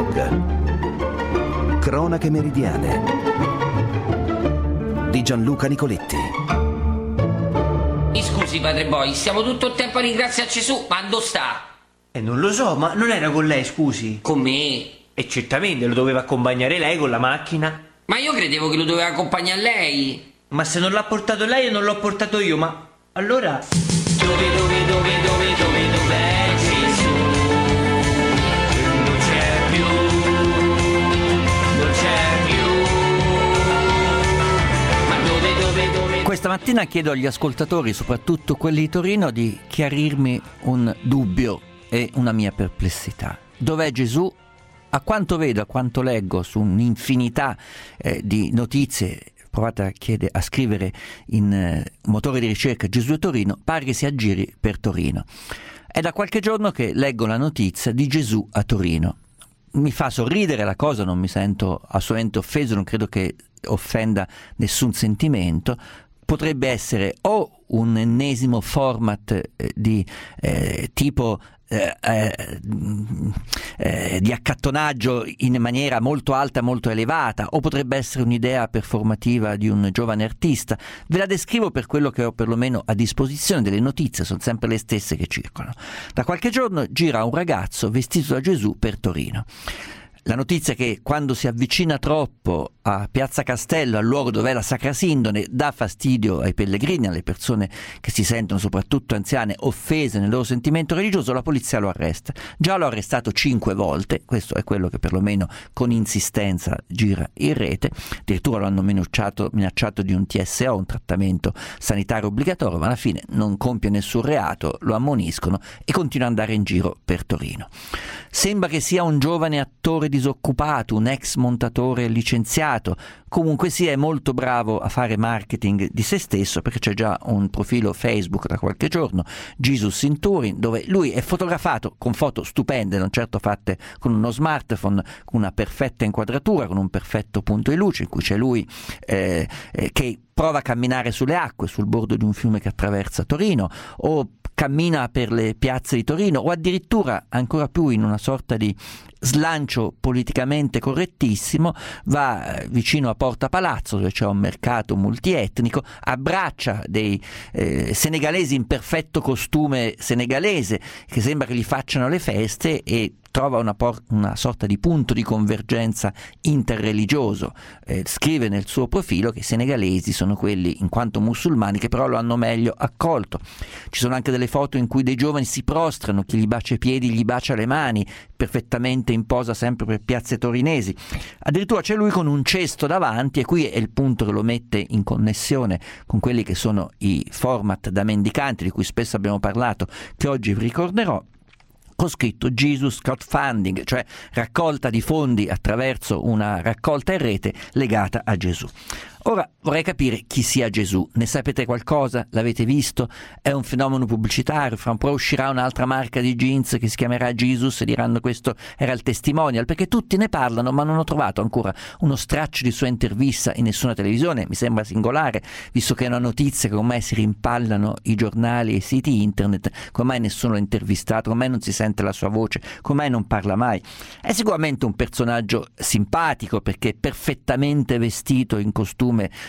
blog. Cronache meridiane di Gianluca Nicoletti. Mi scusi, padre Boy, stiamo tutto il tempo a ringraziare Gesù, ma dove sta? Non lo so, ma non era con lei, scusi? Con me? E certamente lo doveva accompagnare lei con la macchina. Ma io credevo che lo doveva accompagnare lei. Ma se non l'ha portato lei e non l'ho portato io, ma allora... Dov'è Gesù? Non c'è più. Ma dove? Questa mattina chiedo agli ascoltatori, soprattutto quelli di Torino, di chiarirmi un dubbio e una mia perplessità. Dov'è Gesù? A quanto vedo, a quanto leggo su un'infinità di notizie, provate a scrivere in motore di ricerca Gesù e Torino, pare che si aggiri per Torino. È da qualche giorno che leggo la notizia di Gesù a Torino. Mi fa sorridere la cosa, non mi sento assolutamente offeso, non credo che offenda nessun sentimento. Potrebbe essere o un ennesimo format di tipo di accattonaggio in maniera molto alta, molto elevata, o potrebbe essere un'idea performativa di un giovane artista. Ve la descrivo per quello che ho perlomeno a disposizione. Delle notizie sono sempre le stesse che circolano. Da qualche giorno gira un ragazzo vestito da Gesù per Torino. La notizia è che quando si avvicina troppo a Piazza Castello, al luogo dove è la Sacra Sindone, dà fastidio ai pellegrini, alle persone che si sentono, soprattutto anziane, offese nel loro sentimento religioso, la polizia lo arresta. Già l'ho arrestato 5 volte, questo è quello che perlomeno con insistenza gira in rete. Addirittura lo hanno minacciato di un TSO, un trattamento sanitario obbligatorio, ma alla fine non compie nessun reato, lo ammoniscono e continua ad andare in giro per Torino. Sembra che sia un giovane attore disoccupato, un ex montatore licenziato, comunque sia è molto bravo a fare marketing di se stesso, perché c'è già un profilo Facebook da qualche giorno, Jesus in Turin, dove lui è fotografato con foto stupende, non certo fatte con uno smartphone, con una perfetta inquadratura, con un perfetto punto di luce, in cui c'è lui che prova a camminare sulle acque, sul bordo di un fiume che attraversa Torino, o cammina per le piazze di Torino, o addirittura ancora più in una sorta di slancio politicamente correttissimo va vicino a Porta Palazzo, dove c'è un mercato multietnico, abbraccia dei senegalesi in perfetto costume senegalese che sembra che gli facciano le feste e trova una sorta di punto di convergenza interreligioso. Scrive nel suo profilo che i senegalesi sono quelli, in quanto musulmani, che però lo hanno meglio accolto. Ci sono anche delle foto in cui dei giovani si prostrano, chi gli bacia i piedi gli bacia le mani, perfettamente in posa sempre per piazze torinesi. Addirittura c'è lui con un cesto davanti, e qui è il punto che lo mette in connessione con quelli che sono i format da mendicanti di cui spesso abbiamo parlato, che oggi vi ricorderò, con scritto Jesus Crowdfunding, cioè raccolta di fondi attraverso una raccolta in rete legata a Gesù. Ora vorrei capire chi sia Gesù. Ne sapete qualcosa? L'avete visto? È un fenomeno pubblicitario? Fra un po' uscirà un'altra marca di jeans che si chiamerà Jesus e diranno questo era il testimonial, perché tutti ne parlano, ma non ho trovato ancora uno straccio di sua intervista in nessuna televisione. Mi sembra singolare, visto che è una notizia che ormai si rimpallano i giornali e i siti internet. Come mai nessuno l'ha intervistato? Come mai non si sente la sua voce? Come mai non parla mai? È sicuramente un personaggio simpatico, perché è perfettamente vestito in costume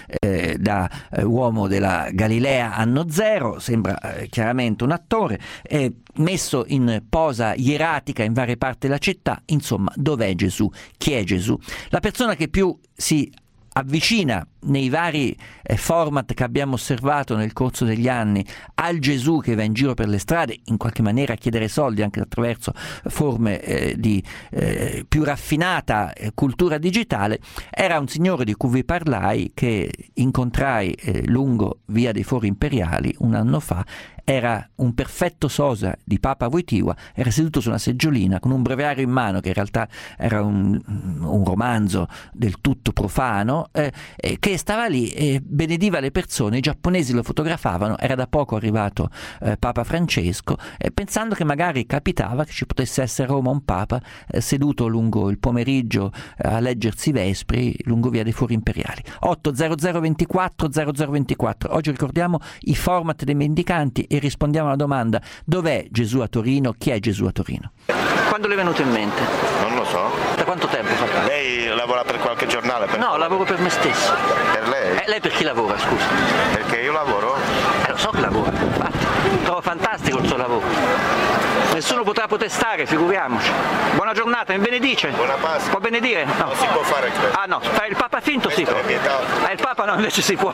da uomo della Galilea anno zero, sembra chiaramente un attore, è messo in posa ieratica in varie parti della città. Insomma, dov'è Gesù? Chi è Gesù? La persona che più si avvicina nei vari format che abbiamo osservato nel corso degli anni al Gesù che va in giro per le strade, in qualche maniera a chiedere soldi anche attraverso forme di più raffinata cultura digitale, era un signore di cui vi parlai, che incontrai lungo Via dei Fori Imperiali un anno fa. Era un perfetto sosia di Papa Wojtyła, era seduto su una seggiolina con un breviario in mano, che in realtà era un romanzo del tutto profano, che stava lì e benediva le persone. I giapponesi lo fotografavano, era da poco arrivato Papa Francesco, pensando che magari capitava che ci potesse essere a Roma un Papa seduto lungo il pomeriggio a leggersi i Vespri lungo Via dei Fori Imperiali. 800 24 0024. Oggi ricordiamo i format dei mendicanti e rispondiamo alla domanda: dov'è Gesù a Torino? Chi è Gesù a Torino? Quando le è venuto in mente? Non lo so. Da quanto tempo fa? Lei lavora per qualche giornale? No, lavoro per me stesso. Per lei? Lei per chi lavora, scusa? Perché io lavoro? Lo so che lavora, infatti. Trovo fantastico il suo lavoro. Nessuno potrà protestare, figuriamoci. Buona giornata, mi benedice? Buona Pasqua. Può benedire? No. Non si può fare questo. Ah no, fare il Papa finto sì. Questo è vietato. Il Papa no, invece si può.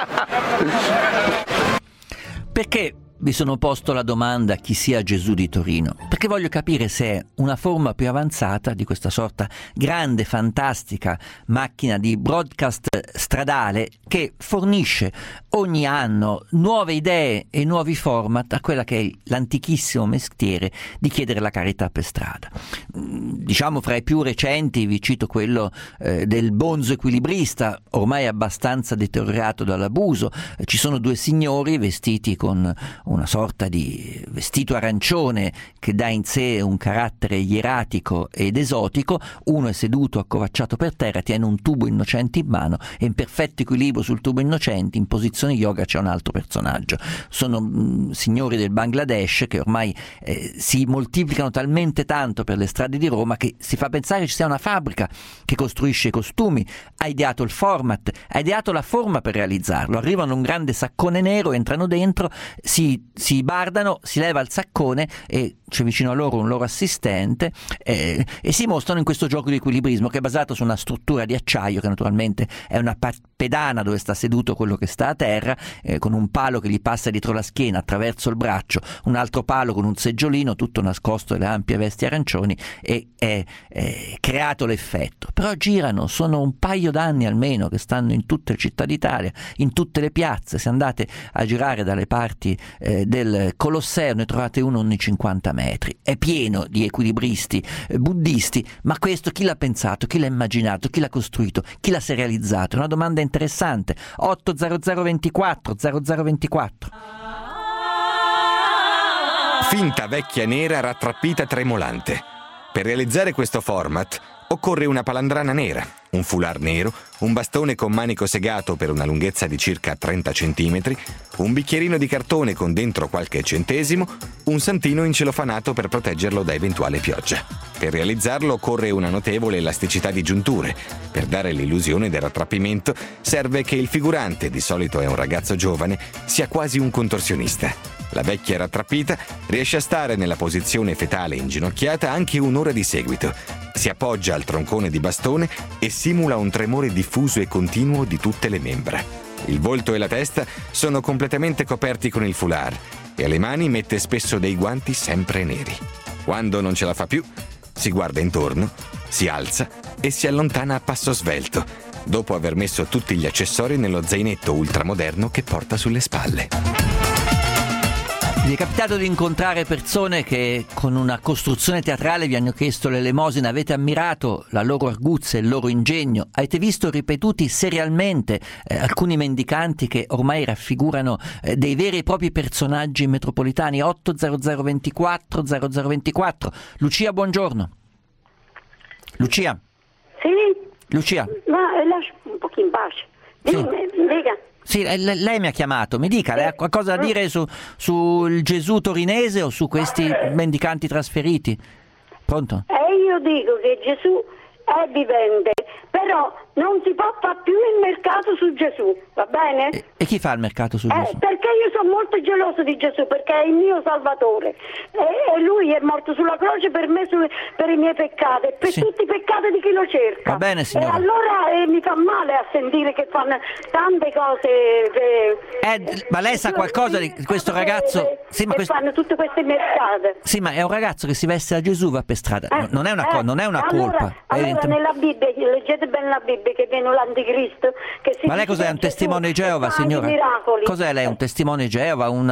Perché vi sono posto la domanda chi sia Gesù di Torino? Perché voglio capire se è una forma più avanzata di questa sorta grande, fantastica macchina di broadcast stradale che fornisce ogni anno nuove idee e nuovi format a quella che è l'antichissimo mestiere di chiedere la carità per strada. Diciamo fra i più recenti vi cito quello del bonzo equilibrista, ormai abbastanza deteriorato dall'abuso. Ci sono due signori vestiti con una sorta di vestito arancione che dà in sé un carattere ieratico ed esotico. Uno è seduto accovacciato per terra, tiene un tubo innocente in mano e in perfetto equilibrio sul tubo innocente in posizione yoga c'è un altro personaggio. Sono signori del Bangladesh che ormai si moltiplicano talmente tanto per le strade di Roma che si fa pensare ci sia una fabbrica che costruisce i costumi. Ha ideato il format, ha ideato la forma per realizzarlo. Arrivano un grande saccone nero, entrano dentro, si bardano, si leva il saccone e c'è vicino a loro un loro assistente e si mostrano in questo gioco di equilibrismo che è basato su una struttura di acciaio che naturalmente è una pedana dove sta seduto quello che sta a terra, con un palo che gli passa dietro la schiena attraverso il braccio, un altro palo con un seggiolino tutto nascosto dalle ampie vesti arancioni e è creato l'effetto. Però girano, sono un paio d'anni almeno che stanno in tutte le città d'Italia, in tutte le piazze. Se andate a girare dalle parti del Colosseo ne trovate uno ogni 50 metri. È pieno di equilibristi buddisti, ma questo chi l'ha pensato, chi l'ha immaginato, chi l'ha costruito, chi l'ha serializzato? È una domanda interessante. 80024 0024. Finta vecchia nera rattrappita tremolante. Per realizzare questo format occorre una palandrana nera, un foulard nero, un bastone con manico segato per una lunghezza di circa 30 cm, un bicchierino di cartone con dentro qualche centesimo, un santino incelofanato per proteggerlo da eventuale pioggia. Per realizzarlo occorre una notevole elasticità di giunture. Per dare l'illusione del rattrappimento serve che il figurante, di solito è un ragazzo giovane, sia quasi un contorsionista. La vecchia rattrappita riesce a stare nella posizione fetale inginocchiata anche un'ora di seguito. Si appoggia al troncone di bastone e simula un tremore diffuso e continuo di tutte le membra. Il volto e la testa sono completamente coperti con il foulard e alle mani mette spesso dei guanti sempre neri. Quando non ce la fa più, si guarda intorno, si alza e si allontana a passo svelto, dopo aver messo tutti gli accessori nello zainetto ultramoderno che porta sulle spalle. Vi è capitato di incontrare persone che con una costruzione teatrale vi hanno chiesto l'elemosina, avete ammirato la loro arguzia e il loro ingegno, avete visto ripetuti serialmente alcuni mendicanti che ormai raffigurano dei veri e propri personaggi metropolitani? 80024 0024. Lucia, buongiorno. Lucia? Sì? Lucia? Ma lascia un po' in pace. Dica. Sì, lei mi ha chiamato, mi dica, lei ha qualcosa da dire sul Gesù torinese o su questi mendicanti trasferiti? Pronto? Io dico che Gesù è vivente, però non si può fare più il mercato su Gesù, va bene? E chi fa il mercato su Gesù? Perché io sono molto geloso di Gesù, perché è il mio Salvatore e lui è morto sulla croce per me, per i miei peccati, per tutti i peccati di chi lo cerca. Va bene, signora. E allora mi fa male a sentire che fanno tante cose. Ma lei sa qualcosa di questo ragazzo? Sì, ma fanno tutte queste mercate. Sì, ma è un ragazzo che si veste da Gesù, va per strada. Non è una non è una colpa. Allora nella Bibbia, leggete bene la Bibbia, che viene l'anticristo. Ma lei cos'è, un testimone di Geova, signora? Miracoli. Cos'è lei, un testimone di Geova? No,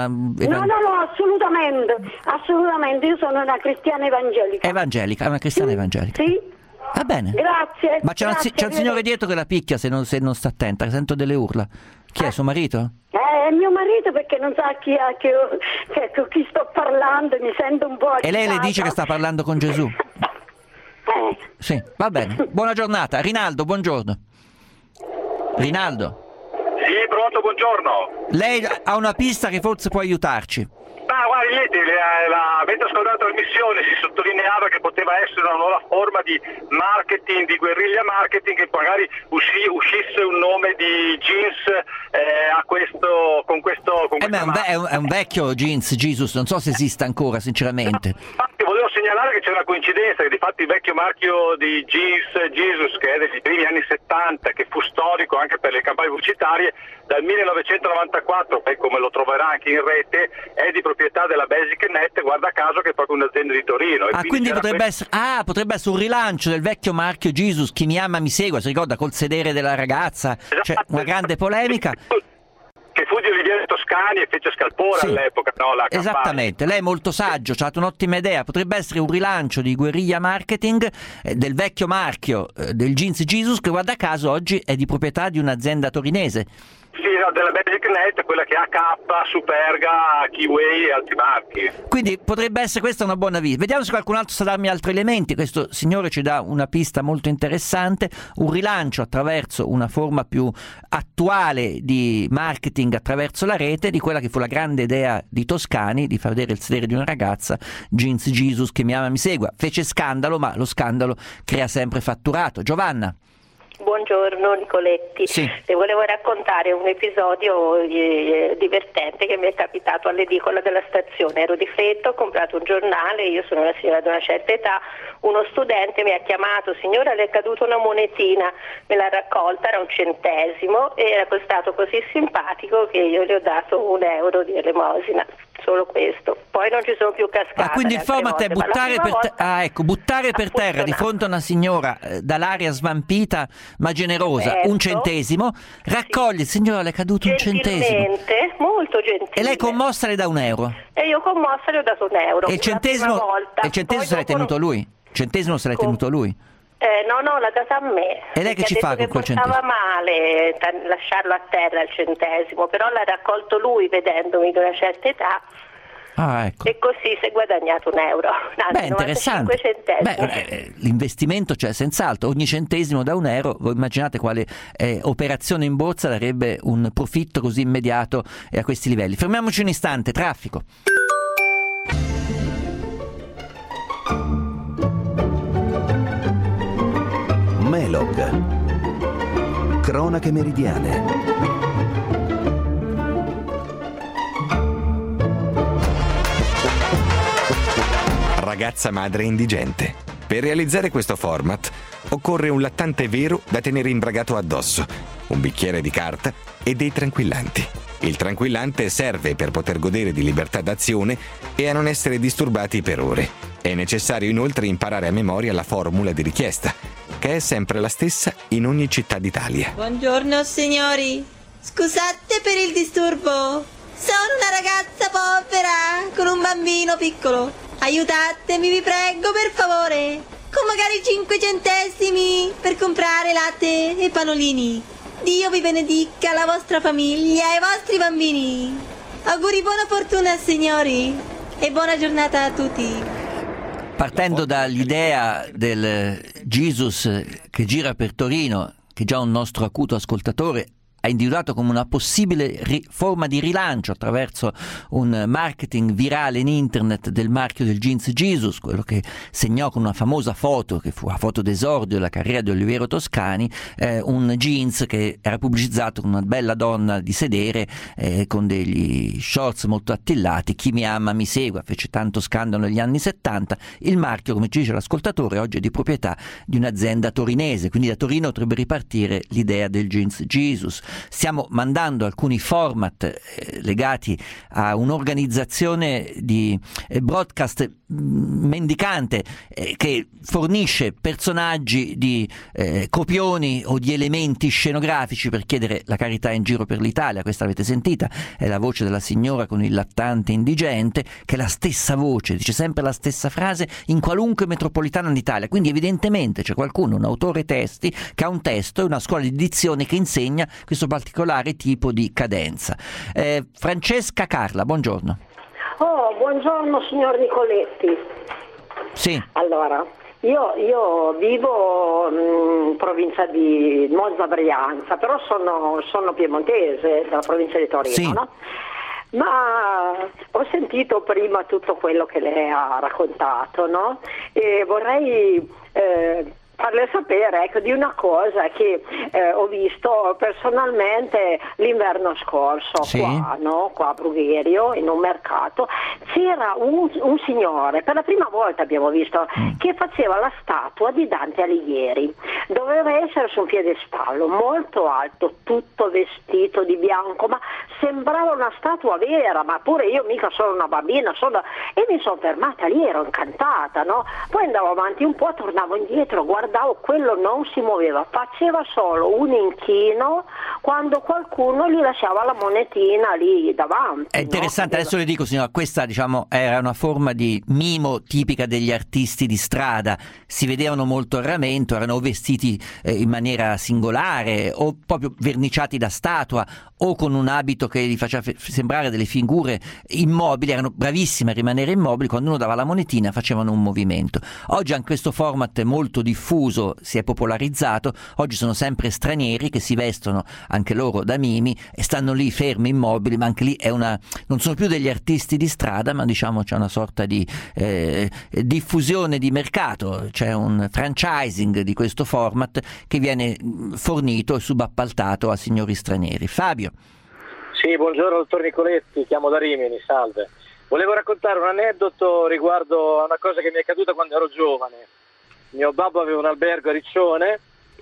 assolutamente, io sono una cristiana evangelica. Evangelica, una cristiana evangelica. Sì. Va bene. Grazie. Ma c'è un signore dietro che la picchia se non sta attenta, sento delle urla. Chi è, suo marito? È mio marito, perché non sa con chi sto parlando, mi sento un po' agitata. E lei le dice che sta parlando con Gesù? Sì, va bene. Buona giornata. Rinaldo, buongiorno. Rinaldo. Sì, pronto, buongiorno. Lei ha una pista che forse può aiutarci. Ma guarda, Michetti, mentre ascoltato la trasmissione si sottolineava che poteva essere una nuova forma di marketing, di guerriglia marketing, che magari uscisse un nome di jeans con questo è un vecchio jeans Jesus, non so se esiste ancora sinceramente. Infatti volevo segnalare che c'è una coincidenza, che di fatto il vecchio marchio di jeans Jesus, che è dei primi anni 70, che fu storico anche per le campagne pubblicitarie, dal 1994, poi come lo troverà anche in rete, è di proprietà della BasicNet, guarda caso, che è proprio un'azienda di Torino. Quindi potrebbe essere un rilancio del vecchio marchio Jesus, chi mi ama mi segua, si ricorda, col sedere della ragazza, c'è una grande polemica. Che fu di Oliviero Toscani e fece scalpore all'epoca, no? La campagna. Esattamente, lei è molto saggio, ha dato un'ottima idea, potrebbe essere un rilancio di guerriglia marketing del vecchio marchio del jeans Jesus, che guarda caso oggi è di proprietà di un'azienda torinese. Sì, no, della BasicNet, quella che ha AK, Superga, Keyway e altri marchi. Quindi potrebbe essere questa una buona vita. Vediamo se qualcun altro sa darmi altri elementi. Questo signore ci dà una pista molto interessante, un rilancio attraverso una forma più attuale di marketing attraverso la rete di quella che fu la grande idea di Toscani di far vedere il sedere di una ragazza, jeans Jesus, che mi ama mi segua. Fece scandalo, ma lo scandalo crea sempre fatturato. Giovanna. Buongiorno Nicoletti, sì. Le volevo raccontare un episodio divertente che mi è capitato all'edicola della stazione. Ero di fretta, ho comprato un giornale, io sono una signora di una certa età, uno studente mi ha chiamato: signora, le è caduta una monetina, me l'ha raccolta, era 1 centesimo e era costato così simpatico che io le ho dato €1 di elemosina, solo questo. Poi non ci sono più cascate. Quindi il format è buttare per terra di fronte a una signora dall'aria svampita ma generosa, 1 centesimo, raccoglie, signora, le è caduto 1 centesimo. Molto gentile. E lei commossa le dà €1. E io commossa le ho dato €1. E il centesimo se l'è tenuto lui? Il centesimo se l'è tenuto lui? No, l'ha data a me. E lei che ci fa con quel centesimo? Stava male lasciarlo a terra il centesimo, però l'ha raccolto lui vedendomi di una certa età. Ecco. E così si è guadagnato €1. Anzi, interessante. 95 L'investimento c'è senz'altro, ogni centesimo da €1. Voi immaginate quale operazione in borsa darebbe un profitto così immediato e a questi livelli. Fermiamoci un istante, traffico. Melog. Cronache meridiane. Ragazza madre indigente. Per realizzare questo format occorre un lattante vero da tenere imbragato addosso, un bicchiere di carta e dei tranquillanti. Il tranquillante serve per poter godere di libertà d'azione e a non essere disturbati per ore. È necessario inoltre imparare a memoria la formula di richiesta, che è sempre la stessa in ogni città d'Italia. Buongiorno signori, scusate per il disturbo. Sono una ragazza povera con un bambino piccolo. Aiutatemi, vi prego, per favore, con magari 5 centesimi per comprare latte e panolini. Dio vi benedica, la vostra famiglia e i vostri bambini. Auguri, buona fortuna signori e buona giornata a tutti. Partendo dall'idea del Jesus che gira per Torino, che già un nostro acuto ascoltatore ha individuato come una possibile forma di rilancio attraverso un marketing virale in internet del marchio del jeans Jesus, quello che segnò con una famosa foto, che fu la foto d'esordio della carriera di Oliviero Toscani, un jeans che era pubblicizzato con una bella donna di sedere con degli shorts molto attillati. Chi mi ama mi segua, fece tanto scandalo negli anni 70. Il marchio, come ci dice l'ascoltatore, oggi è di proprietà di un'azienda torinese, quindi da Torino potrebbe ripartire l'idea del jeans Jesus. Stiamo mandando alcuni format legati a un'organizzazione di broadcast mendicante che fornisce personaggi di copioni o di elementi scenografici per chiedere la carità in giro per l'Italia. Questa l'avete sentita, è la voce della signora con il lattante indigente, che è la stessa voce, dice sempre la stessa frase in qualunque metropolitana d'Italia. Quindi evidentemente c'è qualcuno, un autore testi, che ha un testo e una scuola di dizione che insegna questo particolare tipo di cadenza. Francesca Carla, buongiorno. Buongiorno signor Nicoletti. Sì. Allora, io vivo in provincia di Monza Brianza, però sono piemontese, della provincia di Torino, sì. No? Ma ho sentito prima tutto quello che lei ha raccontato, no? E vorrei farle sapere, ecco, di una cosa che ho visto personalmente l'inverno scorso, sì, qua a Brugherio, in un mercato. C'era un signore, per la prima volta abbiamo visto, che faceva la statua di Dante Alighieri. Doveva essere su un piedestallo molto alto, tutto vestito di bianco, ma sembrava una statua vera, ma pure io mica sono una bambina, e mi sono fermata lì, ero incantata, no? Poi andavo avanti un po', tornavo indietro, guardavo, quello non si muoveva, faceva solo un inchino quando qualcuno gli lasciava la monetina lì davanti. È interessante, no? Adesso le dico, signora, questa era una forma di mimo tipica degli artisti di strada. Si vedevano molto a ramento, erano vestiti in maniera singolare o proprio verniciati da statua o con un abito che li faceva sembrare delle figure immobili. Erano bravissimi a rimanere immobili, quando uno dava la monetina facevano un movimento. Oggi anche questo format è molto diffuso, si è popolarizzato. Oggi sono sempre stranieri che si vestono anche loro da mimi e stanno lì fermi, immobili, ma anche lì non sono più degli artisti di strada, ma c'è una sorta di diffusione di mercato, c'è un franchising di questo format che viene fornito e subappaltato a signori stranieri. Fabio. Sì, buongiorno dottor Nicoletti, chiamo da Rimini, salve. Volevo raccontare un aneddoto riguardo a una cosa che mi è accaduta quando ero giovane. Mio babbo aveva un albergo a Riccione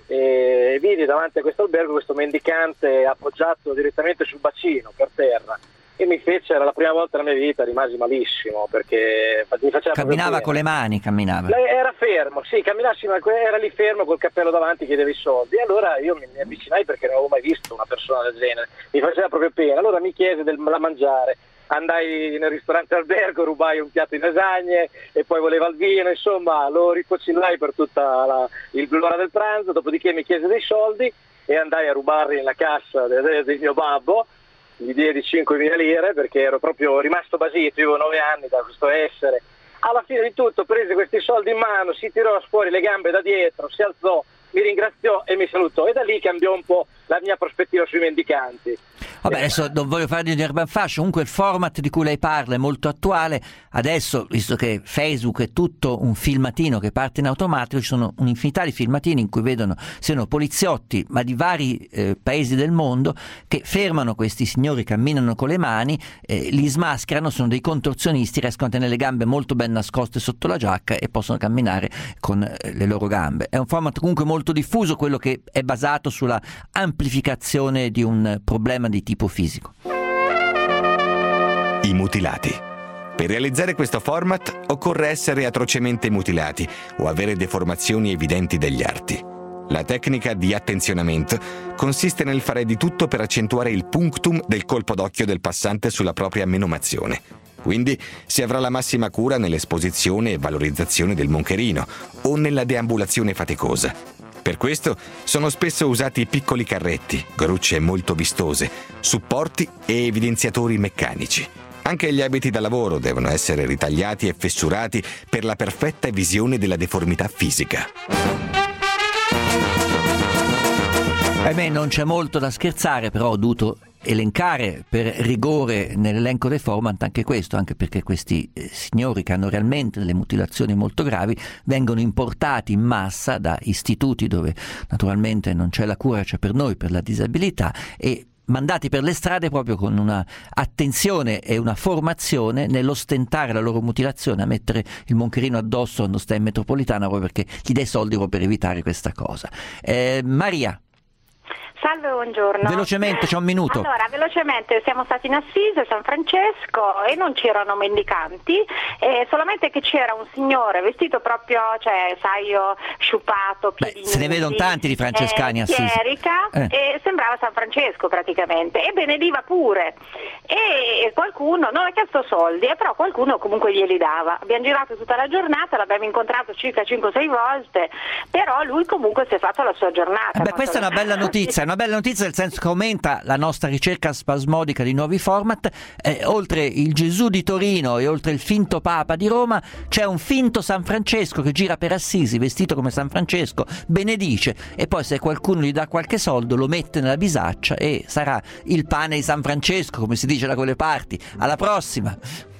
e vidi davanti a questo albergo questo mendicante appoggiato direttamente sul bacino, per terra. E era la prima volta nella mia vita, rimasi malissimo perché mi faceva camminava con le mani, camminava. Lei era fermo, sì, camminassi, ma era lì fermo col cappello davanti, chiedeva i soldi. E allora io mi avvicinai perché non avevo mai visto una persona del genere, mi faceva proprio pena. Allora mi chiese da mangiare, andai nel ristorante albergo, rubai un piatto di lasagne e poi voleva il vino, insomma lo ripocillai per tutta l'ora del pranzo. Dopodiché mi chiese dei soldi e andai a rubarli nella cassa del mio babbo. Gli diedi 5.000 lire perché ero proprio rimasto basito, io avevo 9 anni da questo essere. Alla fine di tutto prese questi soldi in mano, si tirò fuori le gambe da dietro, si alzò, mi ringraziò e mi salutò, e da lì cambiò un po' la mia prospettiva sui mendicanti. Vabbè, adesso non voglio fare di urban fashion, comunque il format di cui lei parla è molto attuale. Adesso, visto che Facebook è tutto un filmatino che parte in automatico, ci sono un'infinità di filmatini in cui siano poliziotti, ma di vari paesi del mondo, che fermano questi signori, camminano con le mani, li smascherano, sono dei contorsionisti, riescono a tenere le gambe molto ben nascoste sotto la giacca e possono camminare con le loro gambe. È un format comunque molto diffuso, quello che è basato sulla amplificazione di un problema di tipo fisico. I mutilati. Per realizzare questo format occorre essere atrocemente mutilati o avere deformazioni evidenti degli arti. La tecnica di attenzionamento consiste nel fare di tutto per accentuare il punctum del colpo d'occhio del passante sulla propria menomazione. Quindi si avrà la massima cura nell'esposizione e valorizzazione del moncherino o nella deambulazione faticosa. Per questo sono spesso usati piccoli carretti, grucce molto vistose, supporti e evidenziatori meccanici. Anche gli abiti da lavoro devono essere ritagliati e fessurati per la perfetta visione della deformità fisica. Non c'è molto da scherzare, però ho dovuto elencare per rigore nell'elenco dei format anche questo, anche perché questi signori che hanno realmente delle mutilazioni molto gravi vengono importati in massa da istituti dove naturalmente non c'è la cura, c'è per noi, per la disabilità, e mandati per le strade proprio con una attenzione e una formazione nell'ostentare la loro mutilazione, a mettere il moncherino addosso quando sta in metropolitana proprio perché gli dai soldi proprio per evitare questa cosa. Maria. Salve, buongiorno. Velocemente, c'è un minuto. Allora, velocemente, siamo stati in Assise, San Francesco, e non c'erano mendicanti, solamente che c'era un signore vestito proprio, saio sciupato, piedi nudi, se ne vedono tanti di francescani a Assisi. Chierica, e sembrava San Francesco praticamente, e benediva pure. E qualcuno non ha chiesto soldi, però qualcuno comunque glieli dava. Abbiamo girato tutta la giornata, l'abbiamo incontrato circa 5-6 volte, però lui comunque si è fatto la sua giornata. Questa è una bella notizia, una bella notizia, nel senso che aumenta la nostra ricerca spasmodica di nuovi format. Oltre il Gesù di Torino e oltre il finto Papa di Roma c'è un finto San Francesco che gira per Assisi vestito come San Francesco, benedice, e poi se qualcuno gli dà qualche soldo lo mette nella bisaccia e sarà il pane di San Francesco, come si dice da quelle parti. Alla prossima!